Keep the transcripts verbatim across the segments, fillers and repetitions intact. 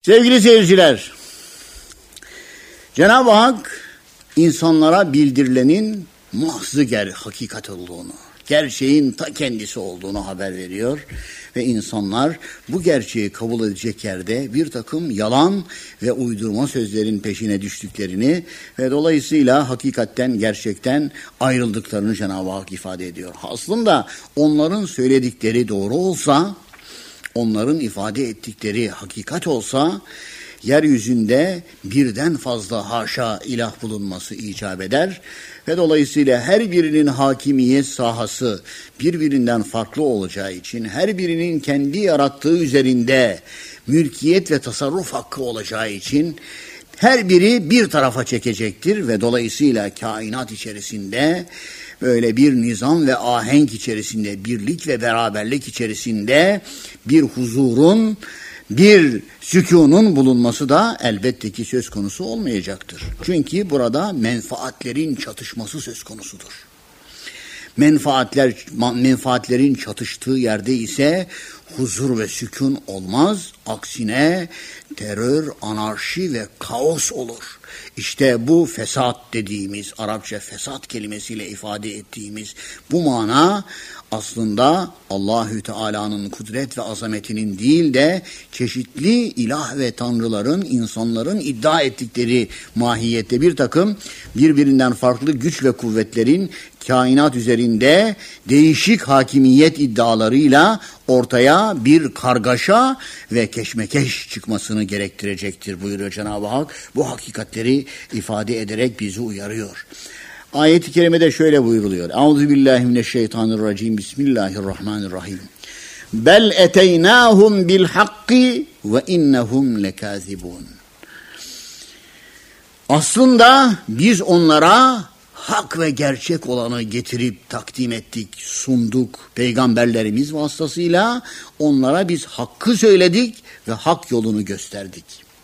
Sevgili seyirciler, Cenab-ı Hak insanlara bildirilenin mahzı ger hakikat olduğunu, gerçeğin ta kendisi olduğunu haber veriyor ve insanlar bu gerçeği kabul edecek yerde bir takım yalan ve uydurma sözlerin peşine düştüklerini ve dolayısıyla hakikatten, gerçekten ayrıldıklarını Cenab-ı Hak ifade ediyor. Aslında onların söyledikleri doğru olsa, onların ifade ettikleri hakikat olsa, yeryüzünde birden fazla haşa ilah bulunması icap eder ve dolayısıyla her birinin hakimiyet sahası birbirinden farklı olacağı için her birinin kendi yarattığı üzerinde mülkiyet ve tasarruf hakkı olacağı için her biri bir tarafa çekecektir ve dolayısıyla kainat içerisinde böyle bir nizam ve ahenk içerisinde, birlik ve beraberlik içerisinde bir huzurun, bir sükunun bulunması da elbette ki söz konusu olmayacaktır. Çünkü burada menfaatlerin çatışması söz konusudur. Menfaatler, menfaatlerin çatıştığı yerde ise huzur ve sükun olmaz. Aksine terör, anarşi ve kaos olur. İşte bu fesat dediğimiz, Arapça fesat kelimesiyle ifade ettiğimiz bu mana aslında Allahü Teala'nın kudret ve azametinin değil de çeşitli ilah ve tanrıların, insanların iddia ettikleri mahiyette bir takım birbirinden farklı güç ve kuvvetlerin kainat üzerinde değişik hakimiyet iddialarıyla ortaya bir kargaşa ve keşmekeş çıkmasını gerektirecektir buyuruyor Cenab-ı Hak. Bu hakikatleri ifade ederek bizi uyarıyor. Ayet-i kerimede şöyle buyuruluyor. Euzubillahimineşşeytanirracim. Bismillahirrahmanirrahim. Bel eteynâhum bil hakki ve innehum lekâzibûn. Aslında biz onlara hak ve gerçek olanı getirip takdim ettik, sunduk. Peygamberlerimiz vasıtasıyla onlara biz hakkı söyledik ve hak yolunu gösterdik.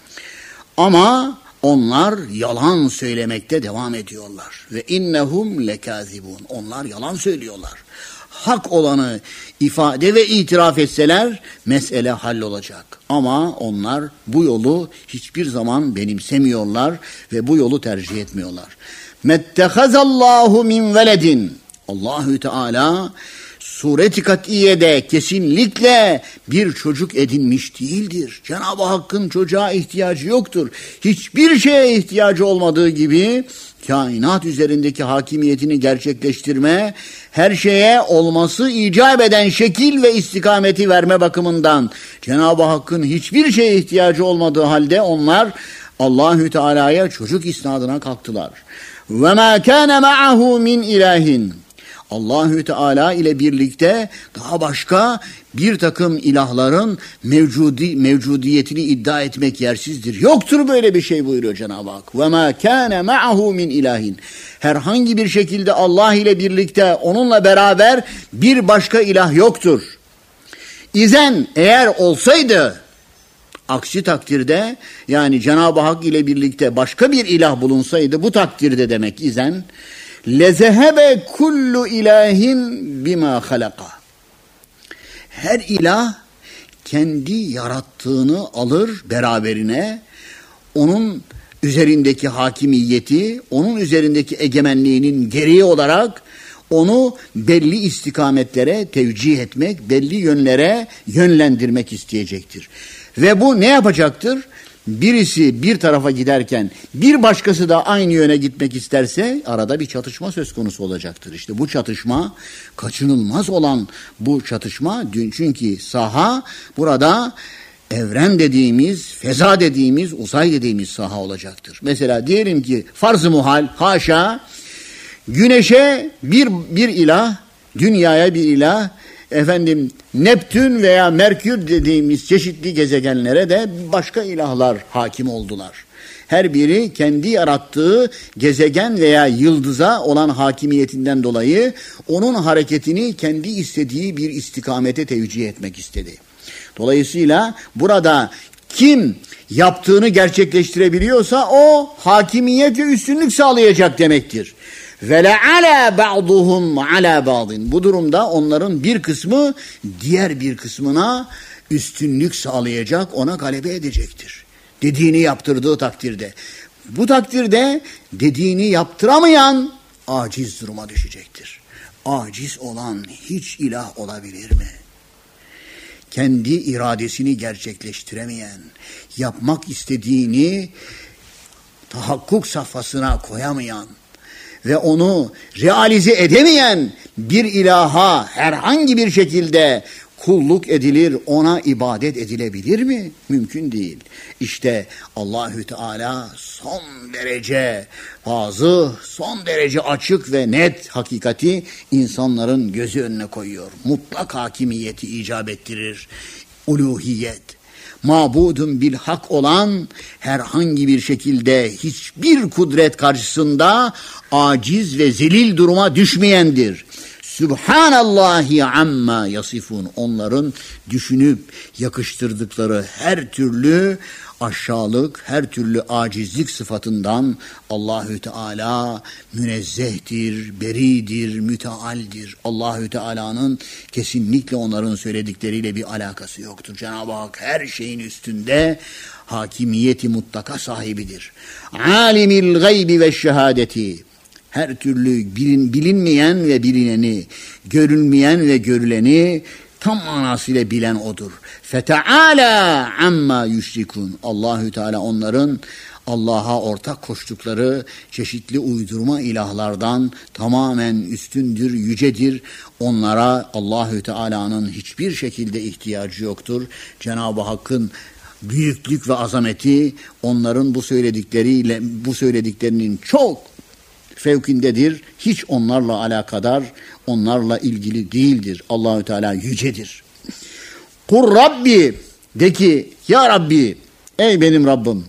Ama onlar yalan söylemekte devam ediyorlar. Ve innehum lekâzibûn. Onlar yalan söylüyorlar. Hak olanı ifade ve itiraf etseler mesele hallolacak. Ama onlar bu yolu hiçbir zaman benimsemiyorlar ve bu yolu tercih etmiyorlar. Mettehazallahu min veledin. Allahü Teala Sure-i Kat'iye'de kesinlikle bir çocuk edinmiş değildir. Cenab-ı Hakk'ın çocuğa ihtiyacı yoktur. Hiçbir şeye ihtiyacı olmadığı gibi kainat üzerindeki hakimiyetini gerçekleştirme, her şeye olması icap eden şekil ve istikameti verme bakımından Cenab-ı Hakk'ın hiçbir şeye ihtiyacı olmadığı halde onlar Allahü Teala'ya çocuk isnadına kalktılar. Ve ma kana ma'ahu min ilahin. Allahü Teala ile birlikte daha başka bir takım ilahların mevcudi, mevcudiyetini iddia etmek yersizdir. Yoktur böyle bir şey buyuruyor Cenab-ı Hak. وَمَا كَانَ مَعَهُ مِنْ ilahin. Herhangi bir şekilde Allah ile birlikte onunla beraber bir başka ilah yoktur. İzen eğer olsaydı, aksi takdirde yani Cenab-ı Hak ile birlikte başka bir ilah bulunsaydı bu takdirde demek izen lezehebe kullu ilahin bima halaka. Her ilah kendi yarattığını alır beraberine, onun üzerindeki hakimiyeti, onun üzerindeki egemenliğinin gereği olarak onu belli istikametlere tevcih etmek, belli yönlere yönlendirmek isteyecektir. Ve bu ne yapacaktır? Birisi bir tarafa giderken bir başkası da aynı yöne gitmek isterse arada bir çatışma söz konusu olacaktır. İşte bu çatışma kaçınılmaz olan bu çatışma çünkü saha burada evren dediğimiz, feza dediğimiz, uzay dediğimiz saha olacaktır. Mesela diyelim ki farz-ı muhal, haşa, güneşe bir, bir ilah, dünyaya bir ilah, efendim Neptün veya Merkür dediğimiz çeşitli gezegenlere de başka ilahlar hakim oldular. Her biri kendi yarattığı gezegen veya yıldıza olan hakimiyetinden dolayı onun hareketini kendi istediği bir istikamete tevcih etmek istedi. Dolayısıyla burada kim yaptığını gerçekleştirebiliyorsa o hakimiyet ve üstünlük sağlayacak demektir. Ve le'ala ba'duhum ala ba'din. Bu durumda onların bir kısmı diğer bir kısmına üstünlük sağlayacak, ona galebe edecektir. Dediğini yaptırdığı takdirde. Bu takdirde dediğini yaptıramayan aciz duruma düşecektir. Aciz olan hiç ilah olabilir mi? Kendi iradesini gerçekleştiremeyen, yapmak istediğini tahakkuk safhasına koyamayan ve onu realize edemeyen bir ilaha herhangi bir şekilde kulluk edilir, ona ibadet edilebilir mi? Mümkün değil. İşte Allahü Teala son derece fazla, son derece açık ve net hakikati insanların gözü önüne koyuyor. Mutlak hakimiyeti icap ettirir. Uluhiyet. Mabudun bil hak olan herhangi bir şekilde hiçbir kudret karşısında aciz ve zelil duruma düşmeyendir. Sübhanallahi amma yasifun. Onların düşünüp yakıştırdıkları her türlü aşağılık, her türlü acizlik sıfatından Allahü Teala münezzehtir, beridir, mütealdir. Allahü Teala'nın kesinlikle onların söyledikleriyle bir alakası yoktur. Cenab-ı Hak her şeyin üstünde hakimiyeti mutlaka sahibidir. Alimil gaybi ve şehadeti. Her türlü bilin, bilinmeyen ve bilineni, görülmeyen ve görüleni tam manasıyla bilen odur. Feteala amma yüşrikun. Allahü Teala onların Allah'a ortak koştukları çeşitli uydurma ilahlardan tamamen üstündür, yücedir. Onlara Allahü Teala'nın hiçbir şekilde ihtiyacı yoktur. Cenab-ı Hakk'ın büyüklük ve azameti onların bu söyledikleriyle bu söylediklerinin çok fevkindedir. Hiç onlarla alakadar, onlarla ilgili değildir. Allahü Teala yücedir. Kur Rabbi, de ki ya Rabbi, ey benim Rabbim,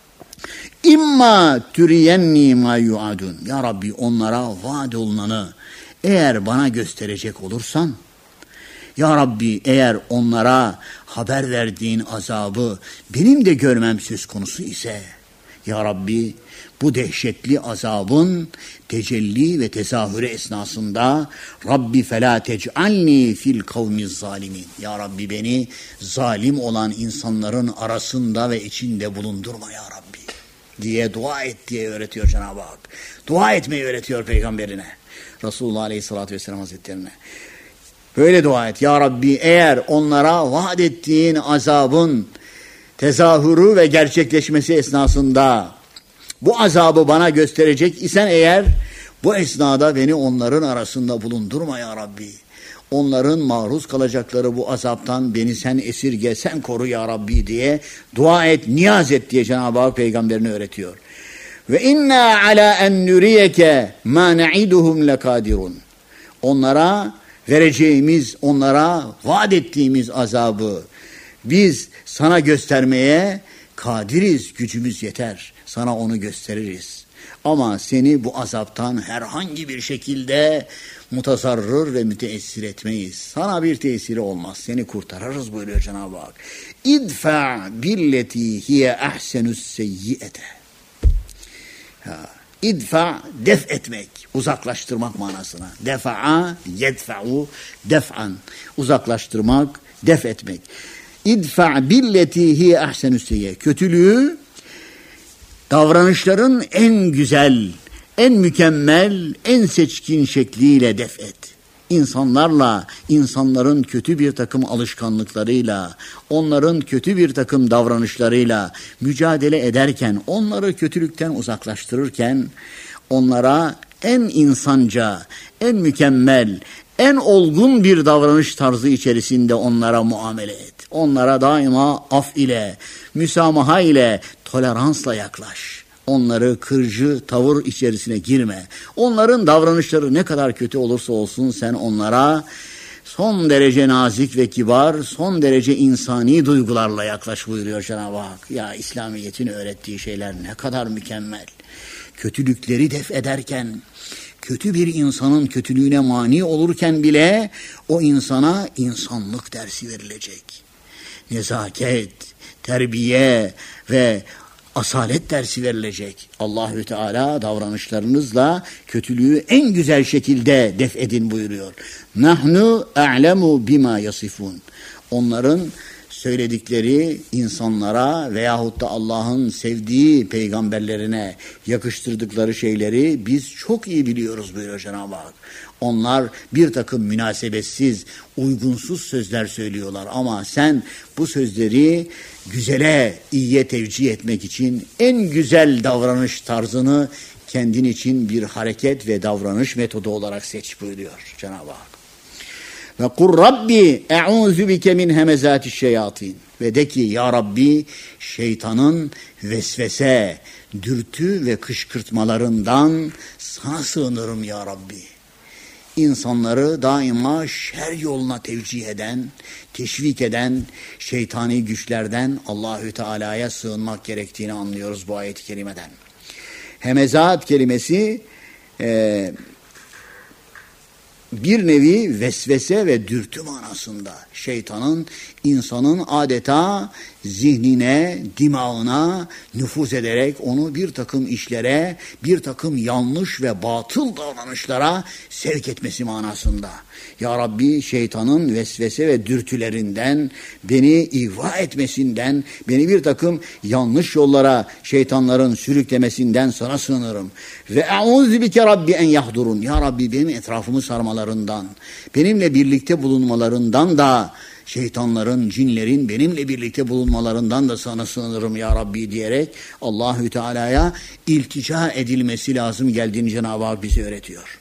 İmma türiyenni ma yuadun. Ya Rabbi, onlara vaad olunanı eğer bana gösterecek olursan, ya Rabbi, eğer onlara haber verdiğin azabı benim de görmem söz konusu ise, ya Rabbi, bu dehşetli azabın tecelli ve tezahürü esnasında Rabbi felâ tec'alni fil kavmiz zalimin. Ya Rabbi, beni zalim olan insanların arasında ve içinde bulundurma ya Rabbi diye dua et diye öğretiyor Cenab-ı Hak. Dua etmeyi öğretiyor peygamberine, Resulullah Aleyhisselatü Vesselam Hazretlerine. Böyle dua et. Ya Rabbi, eğer onlara vaat ettiğin azabın tezahürü ve gerçekleşmesi esnasında bu azabı bana gösterecek isen eğer, bu esnada beni onların arasında bulundurma ya Rabbi. Onların maruz kalacakları bu azaptan beni sen esirge, sen koru ya Rabbi diye dua et, niyaz et diye Cenab-ı Hak peygamberine öğretiyor. Ve inna ala en nuriyeke ma na'iduhum lekadirun. Onlara vereceğimiz, onlara vaat ettiğimiz azabı biz sana göstermeye kadiriz, gücümüz yeter. Sana onu gösteririz. Ama seni bu azaptan herhangi bir şekilde mutasarrır ve müteessir etmeyiz. Sana bir tesiri olmaz. Seni kurtarırız buyuruyor Cenab-ı Hak. İdfa billeti hiye ahsenus seyyi'ete. İdfa, def etmek, uzaklaştırmak manasına. Defa'a, yedfa'u, def'an. Uzaklaştırmak, def etmek. İdfa billeti hiye ahsenus seyyi'e. Kötülüğü davranışların en güzel, en mükemmel, en seçkin şekliyle def et. İnsanlarla, insanların kötü bir takım alışkanlıklarıyla, onların kötü bir takım davranışlarıyla mücadele ederken, onları kötülükten uzaklaştırırken, onlara en insanca, en mükemmel, en olgun bir davranış tarzı içerisinde onlara muamele et. Onlara daima af ile, müsamaha ile, toleransla yaklaş. Onları kırıcı tavır içerisine girme. Onların davranışları ne kadar kötü olursa olsun sen onlara son derece nazik ve kibar, son derece insani duygularla yaklaş buyuruyor Cenab-ı Hak. Ya İslamiyet'in öğrettiği şeyler ne kadar mükemmel. Kötülükleri def ederken, kötü bir insanın kötülüğüne mani olurken bile o insana insanlık dersi verilecek. Nezaket, terbiye ve asalet dersi verilecek. Allahü Teala davranışlarınızla kötülüğü en güzel şekilde def edin buyuruyor. Nahnu a'lemu bima yasifun. Onların söyledikleri insanlara veyahut da Allah'ın sevdiği peygamberlerine yakıştırdıkları şeyleri biz çok iyi biliyoruz buyuruyor Cenab-ı Hak. Onlar bir takım münasebetsiz, uygunsuz sözler söylüyorlar ama sen bu sözleri güzele, iyiye tevcih etmek için en güzel davranış tarzını kendin için bir hareket ve davranış metodu olarak seç buyuruyor Cenab-ı Hak. Ve kur Rabbi e'ûzü bike min hemezâtiş şeyâtin. Ve de ki ya Rabbi şeytanın vesvese, dürtü ve kışkırtmalarından sana sığınırım ya Rabbi. İnsanları daima şer yoluna tevcih eden, teşvik eden şeytani güçlerden Allahü Teala'ya sığınmak gerektiğini anlıyoruz bu ayet-i kerimeden. Hemezat kelimesi e, bir nevi vesvese ve dürtü manasında. Şeytanın insanın adeta zihnine, dimağına nüfuz ederek onu bir takım işlere, bir takım yanlış ve batıl davranışlara sevk etmesi manasında. Ya Rabbi şeytanın vesvese ve dürtülerinden, beni ihva etmesinden, beni bir takım yanlış yollara şeytanların sürüklemesinden sana sığınırım. Ve e'ûzü bike Rabbi en yahdurun. Ya Rabbi benim etrafımı sarmalarından, benimle birlikte bulunmalarından da, şeytanların, cinlerin benimle birlikte bulunmalarından da sana sığınırım ya Rabbi diyerek Allahü Teala'ya iltica edilmesi lazım geldiğini Cenab-ı Hak bize öğretiyor.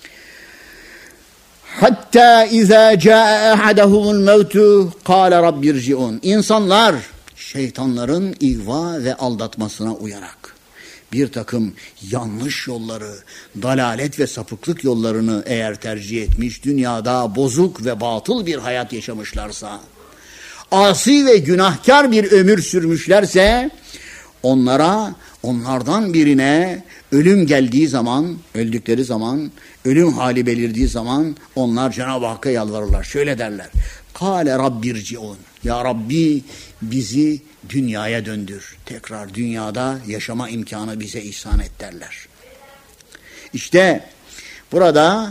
Hatta izâ câe ahadahumul mevtu kâle rabbirci'un. İnsanlar şeytanların ihva ve aldatmasına uyarak bir takım yanlış yolları, dalalet ve sapıklık yollarını eğer tercih etmiş, dünyada bozuk ve batıl bir hayat yaşamışlarsa, asi ve günahkar bir ömür sürmüşlerse, onlara, onlardan birine ölüm geldiği zaman, öldükleri zaman, ölüm hali belirdiği zaman onlar Cenab-ı Hakk'a yalvarırlar. Şöyle derler. Kâle rabbirci'un. Ya Rabbi bizi dünyaya döndür. Tekrar dünyada yaşama imkanı bize ihsan et derler. İşte burada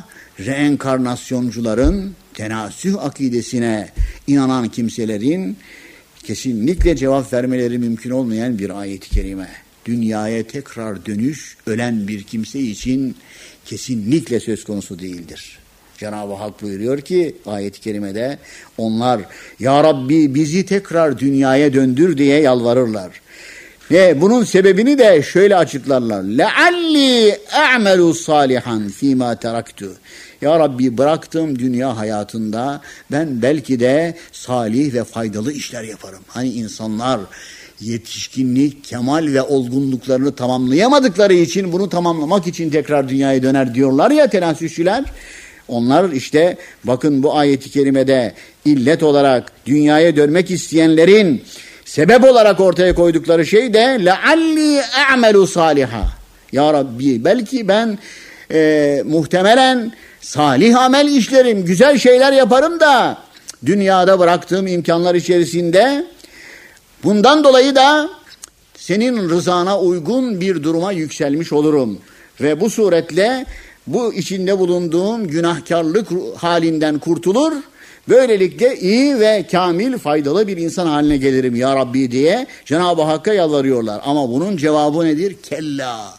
reenkarnasyoncuların, tenasüh akidesine inanan kimselerin kesinlikle cevap vermeleri mümkün olmayan bir ayet-i kerime. Dünyaya tekrar dönüş ölen bir kimse için kesinlikle söz konusu değildir. Cenab-ı Hak buyuruyor ki ayet-i kerimede onlar ya Rabbi bizi tekrar dünyaya döndür diye yalvarırlar. Ve bunun sebebini de şöyle açıklarlar. Lealli a'melu salihan fîmâ teraktu. Ya Rabbi bıraktığım dünya hayatında ben belki de salih ve faydalı işler yaparım. Hani insanlar yetişkinlik, kemal ve olgunluklarını tamamlayamadıkları için bunu tamamlamak için tekrar dünyaya döner diyorlar ya tenasüsçüler. Onlar işte bakın bu ayet-i kerimede illet olarak dünyaya dönmek isteyenlerin sebep olarak ortaya koydukları şey de lealli a'melu saliha. Ya Rabbi belki ben e, muhtemelen salih amel işlerim, güzel şeyler yaparım da dünyada bıraktığım imkanlar içerisinde bundan dolayı da senin rızana uygun bir duruma yükselmiş olurum. Ve bu suretle bu içinde bulunduğum günahkarlık halinden kurtulur. Böylelikle iyi ve kamil, faydalı bir insan haline gelirim ya Rabbi diye Cenab-ı Hakk'a yalvarıyorlar. Ama bunun cevabı nedir? Kella,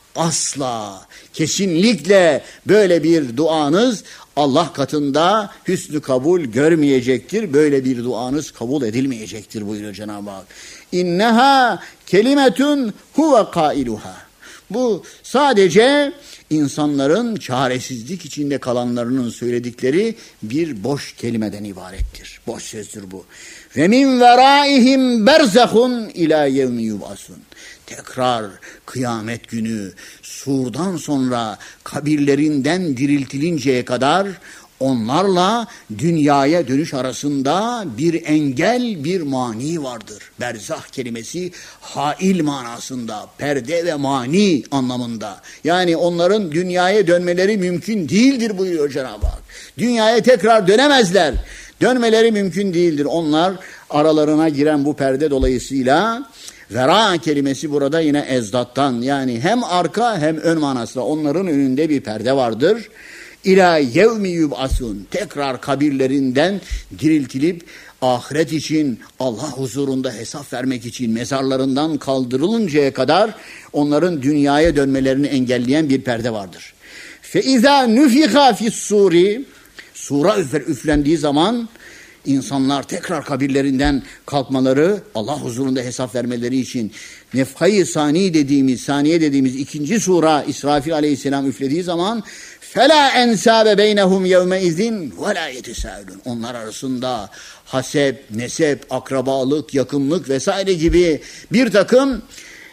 asla, kesinlikle böyle bir duanız Allah katında hüsnü kabul görmeyecektir. Böyle bir duanız kabul edilmeyecektir buyuruyor Cenab-ı Hak. İnneha kelimetun huve kailuha. Bu sadece insanların çaresizlik içinde kalanlarının söyledikleri bir boş kelimeden ibarettir. Boş sözdür bu. Ve min veraihim berzahun ila yevmi yub'asun. Tekrar kıyamet günü surdan sonra kabirlerinden diriltilinceye kadar onlarla dünyaya dönüş arasında bir engel, bir mani vardır. Berzah kelimesi hail manasında, perde ve mani anlamında. Yani onların dünyaya dönmeleri mümkün değildir buyuruyor Cenab-ı Hak. Dünyaya tekrar dönemezler. Dönmeleri mümkün değildir. Onlar aralarına giren bu perde dolayısıyla vera kelimesi burada yine ezdattan yani hem arka hem ön manasında onların önünde bir perde vardır. İlâ yevmi yub'asûn. Tekrar kabirlerinden diriltilip ahiret için, Allah huzurunda hesap vermek için mezarlarından kaldırılıncaya kadar onların dünyaya dönmelerini engelleyen bir perde vardır. فَاِذَا نُفِخَا فِي السُّورِ Sura üflendiği zaman insanlar tekrar kabirlerinden kalkmaları, Allah huzurunda hesap vermeleri için nefhayı sani dediğimiz, saniye dediğimiz ikinci sura İsrafil aleyhisselam üflediği zaman فَلَا اَنْسَابَ بَيْنَهُمْ يَوْمَئِذٍ وَلَا يَتَسَاءَلُونَ Onlar arasında hasep, nesep, akrabalık, yakınlık vesaire gibi bir takım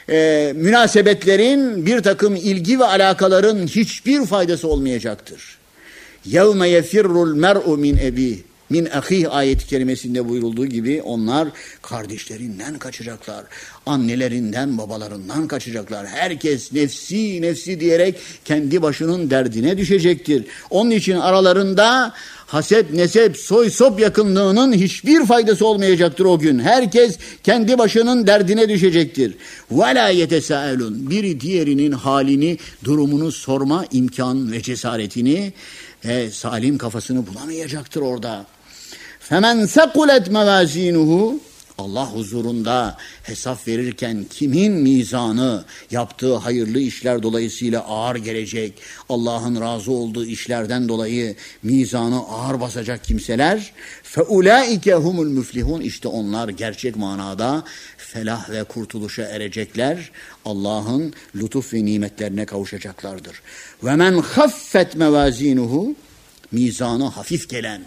e, münasebetlerin, bir takım ilgi ve alakaların hiçbir faydası olmayacaktır. يَوْمَ يَفِرُّ الْمَرْءُ مِنْ اَب۪يهِ Min ahih ayeti kerimesinde buyurulduğu gibi onlar kardeşlerinden kaçacaklar. Annelerinden, babalarından kaçacaklar. Herkes nefsi nefsi diyerek kendi başının derdine düşecektir. Onun için aralarında haset, nesep, soy, sop yakınlığının hiçbir faydası olmayacaktır o gün. Herkes kendi başının derdine düşecektir. وَلَا يَتَسَاءَلُونَ Biri diğerinin halini, durumunu sorma imkan ve cesaretini, e, salim kafasını bulamayacaktır orada. فَمَنْ سَقُلَتْ مَوَازِينُهُ Allah huzurunda hesap verirken kimin mizanı yaptığı hayırlı işler dolayısıyla ağır gelecek, Allah'ın razı olduğu işlerden dolayı mizanı ağır basacak kimseler, فَاُولَٰئِكَ هُمُ الْمُفْلِحُونَ İşte onlar gerçek manada felah ve kurtuluşa erecekler, Allah'ın lütuf ve nimetlerine kavuşacaklardır. وَمَنْ خَفَّتْ مَوَازِينُهُ Mizanı hafif gelen,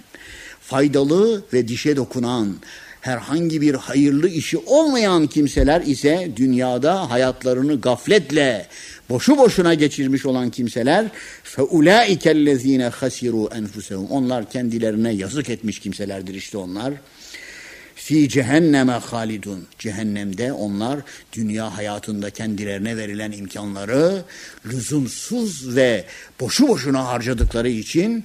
faydalı ve dişe dokunan, herhangi bir hayırlı işi olmayan kimseler ise dünyada hayatlarını gafletle, boşu boşuna geçirmiş olan kimseler فَاُولَٰئِكَ الَّذ۪ينَ خَسِرُوا أَنْفُسَهُمْ Onlar kendilerine yazık etmiş kimselerdir işte onlar. Fi cehenneme halidun. Cehennemde onlar dünya hayatında kendilerine verilen imkanları lüzumsuz ve boşu boşuna harcadıkları için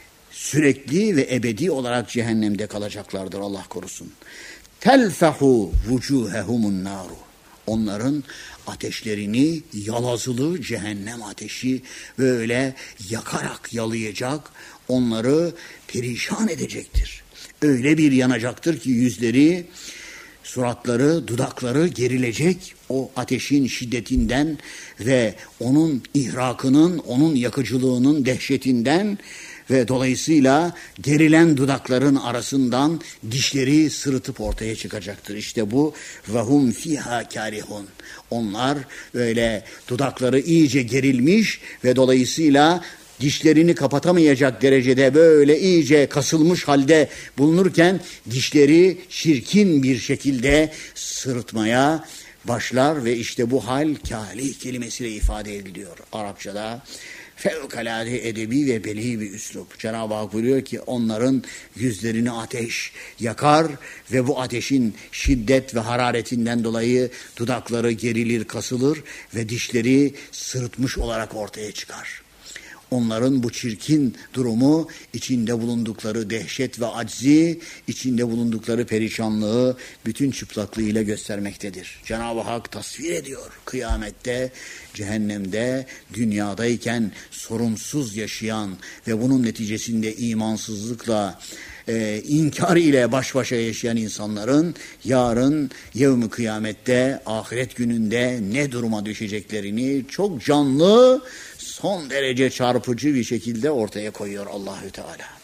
sürekli ve ebedi olarak cehennemde kalacaklardır, Allah korusun. Telfehu vucuhehumun naru. Onların ateşlerini yalazılı cehennem ateşi böyle yakarak yalayacak, onları perişan edecektir. Öyle bir yanacaktır ki yüzleri, suratları, dudakları gerilecek o ateşin şiddetinden ve onun ihrakının, onun yakıcılığının dehşetinden ve dolayısıyla gerilen dudakların arasından dişleri sırıtıp ortaya çıkacaktır. İşte bu vahum fiha karihun. Onlar öyle dudakları iyice gerilmiş ve dolayısıyla dişlerini kapatamayacak derecede böyle iyice kasılmış halde bulunurken dişleri şirkin bir şekilde sırıtmaya başlar ve işte bu hal kâlih kelimesiyle ifade ediliyor Arapçada. Fevkalade edebi ve beli bir üslup. Cenab-ı Hak buyuruyor ki onların yüzlerini ateş yakar ve bu ateşin şiddet ve hararetinden dolayı dudakları gerilir, kasılır ve dişleri sırıtmış olarak ortaya çıkar. Onların bu çirkin durumu içinde bulundukları dehşet ve aczi, içinde bulundukları perişanlığı bütün çıplaklığıyla göstermektedir. Cenab-ı Hak tasvir ediyor kıyamette, cehennemde, dünyadayken sorumsuz yaşayan ve bunun neticesinde imansızlıkla, e, inkar ile baş başa yaşayan insanların yarın yevmi kıyamette, ahiret gününde ne duruma düşeceklerini çok canlı, son derece çarpıcı bir şekilde ortaya koyuyor Allahü Teala.